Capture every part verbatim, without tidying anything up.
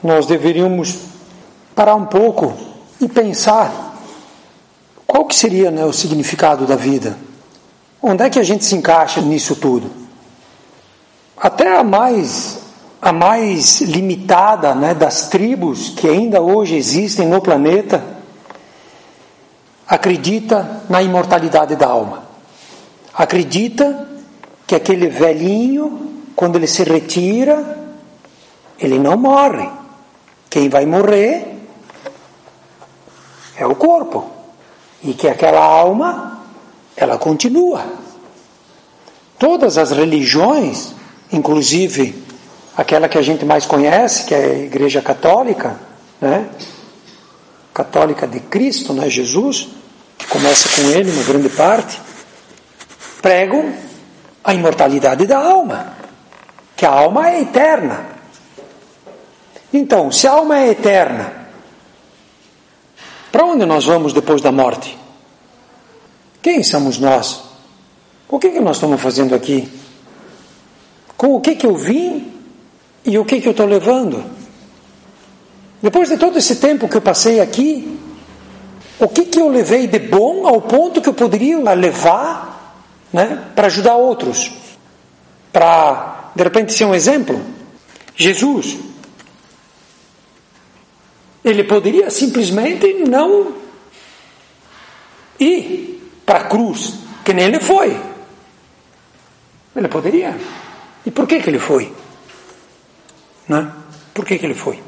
nós deveríamos parar um pouco e pensar qual que seria, né, o significado da vida. Onde é que a gente se encaixa nisso tudo? Até a mais, a mais limitada, né, das tribos que ainda hoje existem no planeta acredita na imortalidade da alma. Acredita que aquele velhinho, quando ele se retira, ele não morre. Quem vai morrer é o corpo. E que aquela alma, ela continua. Todas as religiões, inclusive aquela que a gente mais conhece, que é a Igreja Católica, né? Católica de Cristo, né? Jesus, que começa com ele, uma grande parte, pregam a imortalidade da alma, que a alma é eterna. Então, se a alma é eterna, para onde nós vamos depois da morte? Quem somos nós? O que, que nós estamos fazendo aqui? Com o que, que eu vim e o que, que eu estou levando? Depois de todo esse tempo que eu passei aqui, o que, que eu levei de bom ao ponto que eu poderia levar, né, para ajudar outros? Para, de repente, ser um exemplo? Jesus, ele poderia simplesmente não ir para a cruz, que nem ele foi. Ele poderia. E por que que ele foi? Né? Por que que ele foi?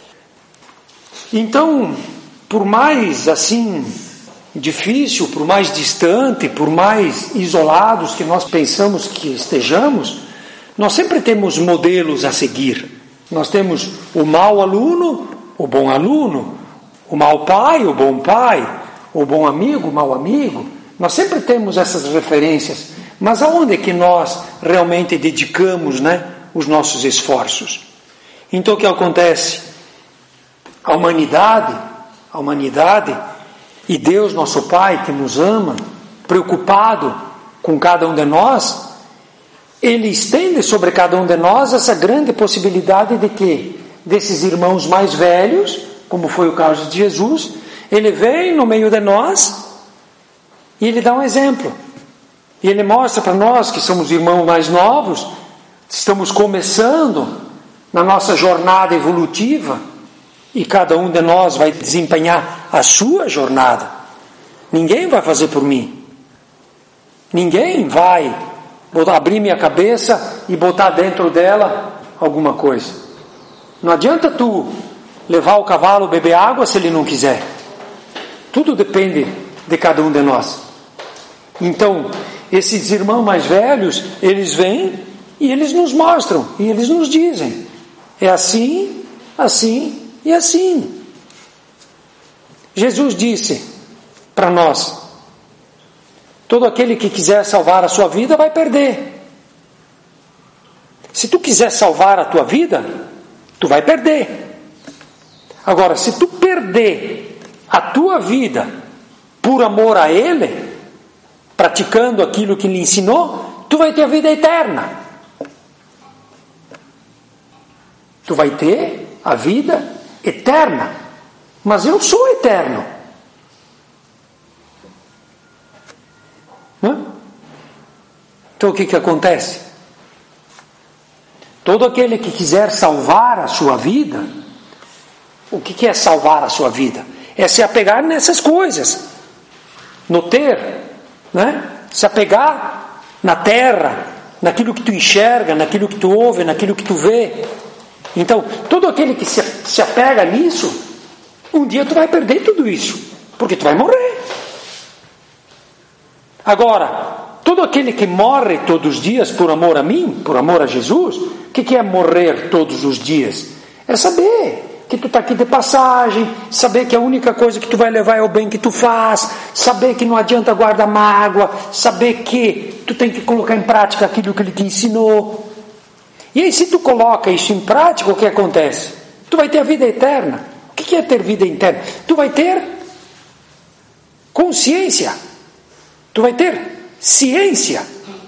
Então, por mais assim difícil, por mais distante, por mais isolados que nós pensamos que estejamos, nós sempre temos modelos a seguir. Nós temos o mau aluno, o bom aluno, o mau pai, o bom pai, o bom amigo, o mau amigo. Nós sempre temos essas referências. Mas aonde é que nós realmente dedicamos, né, os nossos esforços? Então o que acontece? A humanidade, a humanidade e Deus, nosso Pai, que nos ama, preocupado com cada um de nós, Ele estende sobre cada um de nós essa grande possibilidade de que, desses irmãos mais velhos, como foi o caso de Jesus, Ele vem no meio de nós e Ele dá um exemplo. E Ele mostra para nós que somos irmãos mais novos, estamos começando na nossa jornada evolutiva, e cada um de nós vai desempenhar a sua jornada. Ninguém vai fazer por mim. Ninguém vai botar, abrir minha cabeça e botar dentro dela alguma coisa. Não adianta tu levar o cavalo beber água se ele não quiser. Tudo depende de cada um de nós. Então, esses irmãos mais velhos, eles vêm e eles nos mostram, e eles nos dizem, é assim, assim e assim. Jesus disse para nós, todo aquele que quiser salvar a sua vida vai perder. Se tu quiser salvar a tua vida, tu vai perder. Agora, se tu perder a tua vida por amor a Ele, praticando aquilo que Ele ensinou, tu vai ter a vida eterna. Tu vai ter a vida eterna. Mas eu sou eterno. Não? Então o que que acontece? Todo aquele que quiser salvar a sua vida, o que que é salvar a sua vida? É se apegar nessas coisas, no ter, né? Se apegar na terra, naquilo que tu enxerga, naquilo que tu ouve, naquilo que tu vê. Então, todo aquele que se, se apega nisso, um dia tu vai perder tudo isso, porque tu vai morrer. Agora, todo aquele que morre todos os dias por amor a mim, por amor a Jesus, o que, que é morrer todos os dias? É saber que tu está aqui de passagem, saber que a única coisa que tu vai levar é o bem que tu faz, saber que não adianta guardar mágoa, saber que tu tem que colocar em prática aquilo que Ele te ensinou. E aí, se tu coloca isso em prática, o que acontece? Tu vai ter a vida eterna. O que é ter vida eterna? Tu vai ter consciência. Tu vai ter ciência.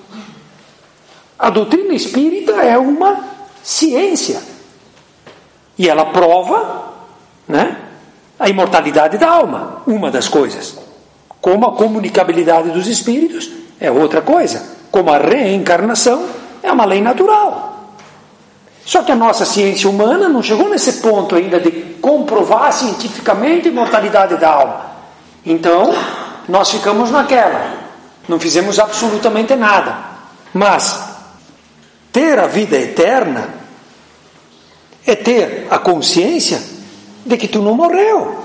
A doutrina espírita é uma ciência. E ela prova, né, a imortalidade da alma, uma das coisas. Como a comunicabilidade dos espíritos é outra coisa. Como a reencarnação é uma lei natural. Só que a nossa ciência humana não chegou nesse ponto ainda de comprovar cientificamente a imortalidade da alma. Então, nós ficamos naquela. Não fizemos absolutamente nada. Mas ter a vida eterna é ter a consciência de que tu não morreu.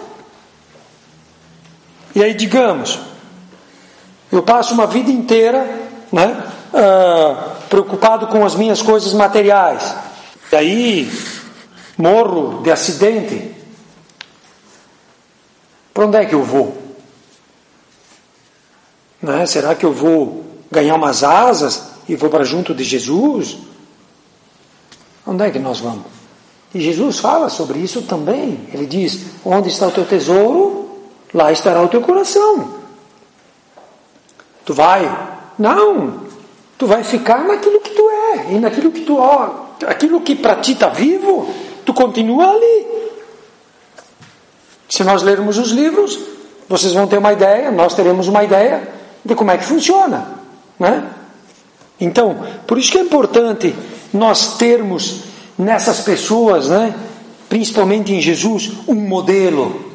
E aí, digamos, eu passo uma vida inteira, né, uh, preocupado com as minhas coisas materiais. E aí, morro de acidente. Para onde é que eu vou? Né? Será que eu vou ganhar umas asas e vou para junto de Jesus? Onde é que nós vamos? E Jesus fala sobre isso também. Ele diz, onde está o teu tesouro, lá estará o teu coração. Tu vai? Não. Tu vai ficar naquilo que tu é. E naquilo que tu... Ó, aquilo que para ti está vivo, tu continua ali. Se nós lermos os livros, vocês vão ter uma ideia, nós teremos uma ideia de como é que funciona, né? Então, por isso que é importante nós termos nessas pessoas, né, principalmente em Jesus, um modelo,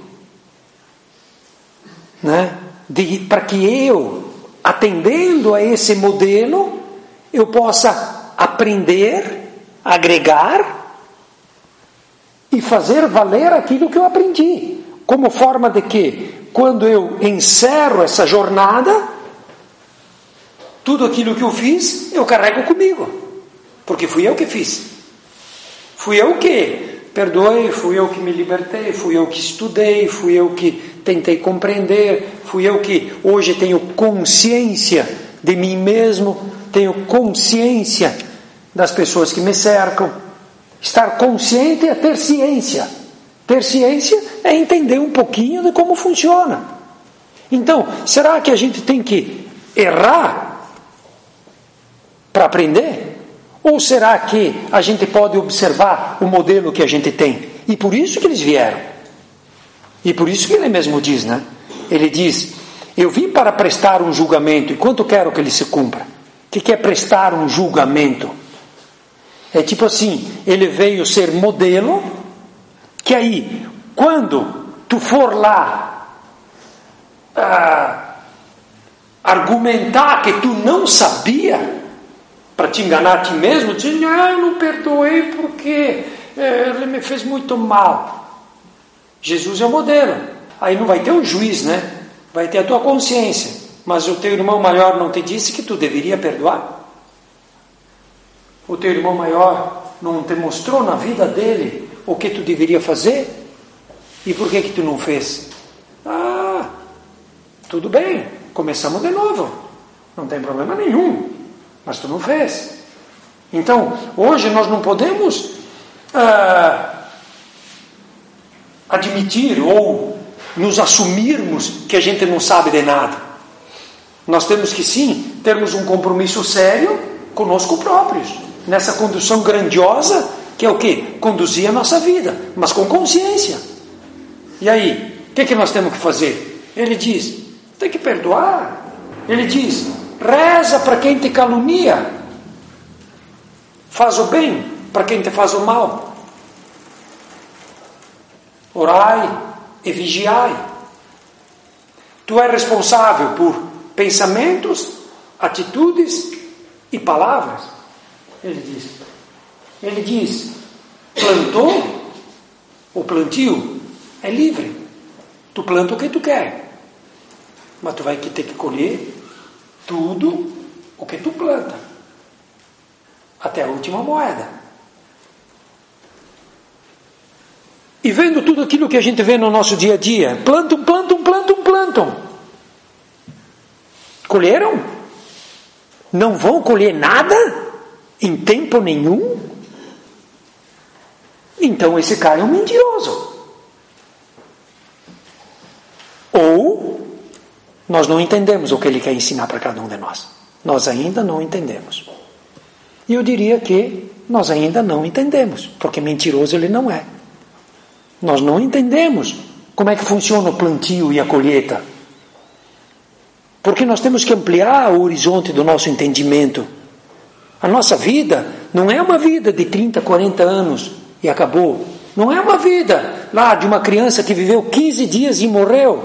né, para que eu, atendendo a esse modelo, eu possa aprender, agregar e fazer valer aquilo que eu aprendi, como forma de que, quando eu encerro essa jornada, tudo aquilo que eu fiz, eu carrego comigo, porque fui eu que fiz. Fui eu que perdoei, fui eu que me libertei, fui eu que estudei, fui eu que tentei compreender, fui eu que hoje tenho consciência de mim mesmo, tenho consciência das pessoas que me cercam. Estar consciente é ter ciência. Ter ciência é entender um pouquinho de como funciona. Então, será que a gente tem que errar para aprender? Ou será que a gente pode observar o modelo que a gente tem? E por isso que eles vieram. E por isso que ele mesmo diz, né? Ele diz, eu vim para prestar um julgamento, e quanto quero que ele se cumpra? O que é prestar um julgamento? É tipo assim, ele veio ser modelo, que aí, quando tu for lá ah, argumentar que tu não sabia, para te enganar a ti mesmo, dizendo, ah, eu não perdoei porque é, ele me fez muito mal. Jesus é o modelo. Aí não vai ter um juiz, né? Vai ter a tua consciência. Mas o teu irmão maior não te disse que tu deveria perdoar? O teu irmão maior não te mostrou na vida dele o que tu deveria fazer? E por que que tu não fez? Ah, tudo bem, começamos de novo. Não tem problema nenhum. Mas tu não fez. Então, hoje nós não podemos ah, admitir ou nos assumirmos que a gente não sabe de nada. Nós temos que sim, termos um compromisso sério conosco próprios, nessa condução grandiosa, que é o quê? Conduzir a nossa vida, mas com consciência. E aí, o que, que nós temos que fazer? Ele diz, tem que perdoar. Ele diz, reza para quem te calunia, faz o bem para quem te faz o mal, orai e vigiai. Tu és responsável por pensamentos, atitudes e palavras. Ele diz, ele diz, plantou, o plantio é livre, tu planta o que tu quer, mas tu vai ter que colher tudo o que tu planta, até a última moeda. E vendo tudo aquilo que a gente vê no nosso dia a dia, plantam, plantam, plantam, plantam. Colheram? Não vão colher nada em tempo nenhum? Então esse cara é um mentiroso. Ou nós não entendemos o que ele quer ensinar para cada um de nós. Nós ainda não entendemos. E eu diria que nós ainda não entendemos, porque mentiroso ele não é. Nós não entendemos como é que funciona o plantio e a colheita. Porque nós temos que ampliar o horizonte do nosso entendimento. A nossa vida não é uma vida de trinta, quarenta anos e acabou. Não é uma vida lá de uma criança que viveu quinze dias e morreu.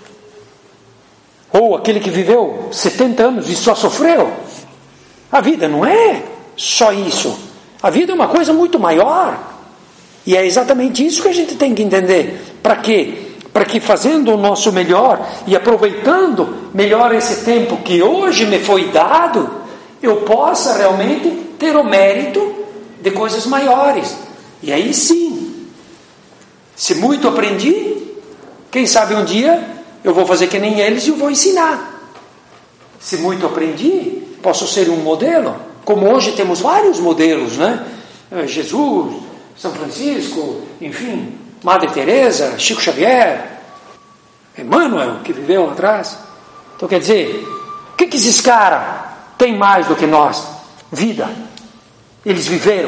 Ou aquele que viveu setenta anos e só sofreu. A vida não é só isso. A vida é uma coisa muito maior. E é exatamente isso que a gente tem que entender. Para quê? Para que fazendo o nosso melhor e aproveitando melhor esse tempo que hoje me foi dado, eu possa realmente ter o mérito de coisas maiores. E aí sim, se muito aprendi, quem sabe um dia eu vou fazer que nem eles e eu vou ensinar. Se muito aprendi, posso ser um modelo. Como hoje temos vários modelos, né? Jesus, São Francisco, enfim, Madre Teresa, Chico Xavier, Emmanuel, que viveu lá atrás. Então quer dizer, o que, que esses caras têm mais do que nós? Vida. Eles viveram.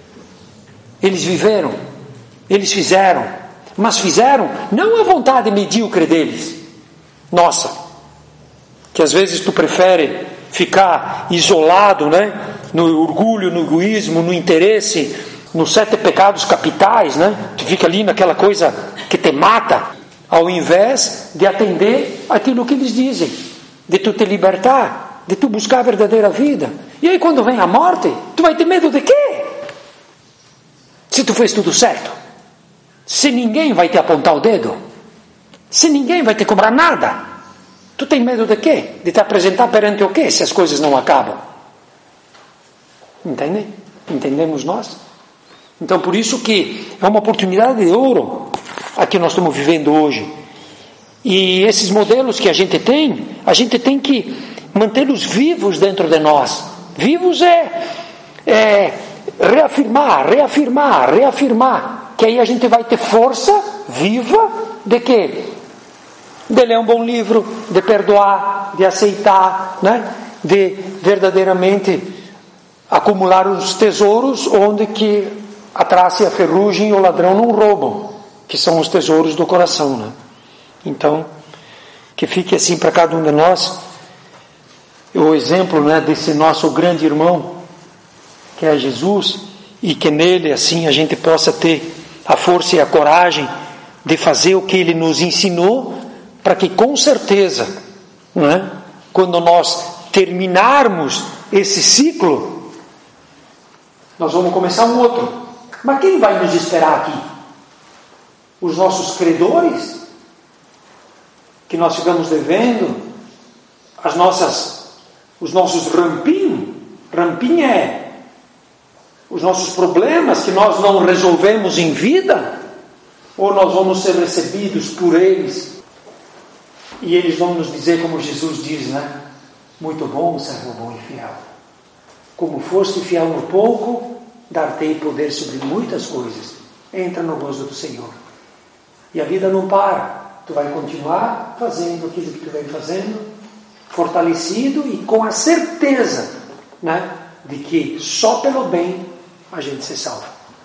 Eles viveram. Eles fizeram. Mas fizeram não a vontade medíocre deles. Nossa. Que às vezes tu prefere ficar isolado, né? No orgulho, no egoísmo, no interesse, nos sete pecados capitais, né? Tu fica ali naquela coisa que te mata, ao invés de atender aquilo que eles dizem, de tu te libertar, de tu buscar a verdadeira vida. E aí quando vem a morte, tu vai ter medo de quê? Se tu fez tudo certo, se ninguém vai te apontar o dedo, se ninguém vai te cobrar nada, tu tem medo de quê? De te apresentar perante o quê, se as coisas não acabam? Entende? Entendemos nós? Então por isso que é uma oportunidade de ouro a que nós estamos vivendo hoje. E esses modelos que a gente tem, a gente tem que mantê-los vivos dentro de nós. Vivos é, é reafirmar, reafirmar, reafirmar, que aí a gente vai ter força viva de quê? De ler um bom livro, de perdoar, de aceitar, né? De verdadeiramente acumular os tesouros onde que a traça e a ferrugem e o ladrão não roubam, que são os tesouros do coração, né? Então, que fique assim para cada um de nós o exemplo, né, desse nosso grande irmão, que é Jesus, e que nele assim a gente possa ter a força e a coragem de fazer o que ele nos ensinou, para que com certeza, não é, quando nós terminarmos esse ciclo, nós vamos começar um outro. Mas quem vai nos esperar aqui? Os nossos credores, que nós ficamos devendo, as nossas, os nossos rampim, rampim é os nossos problemas que nós não resolvemos em vida, ou nós vamos ser recebidos por eles, e eles vão nos dizer como Jesus diz, né? Muito bom, servo bom e fiel. Como foste fiel no pouco, dar-te-ei poder sobre muitas coisas. Entra no gozo do Senhor. E a vida não para. Tu vai continuar fazendo aquilo que tu vem fazendo, fortalecido e com a certeza, né, de que só pelo bem a gente se salva.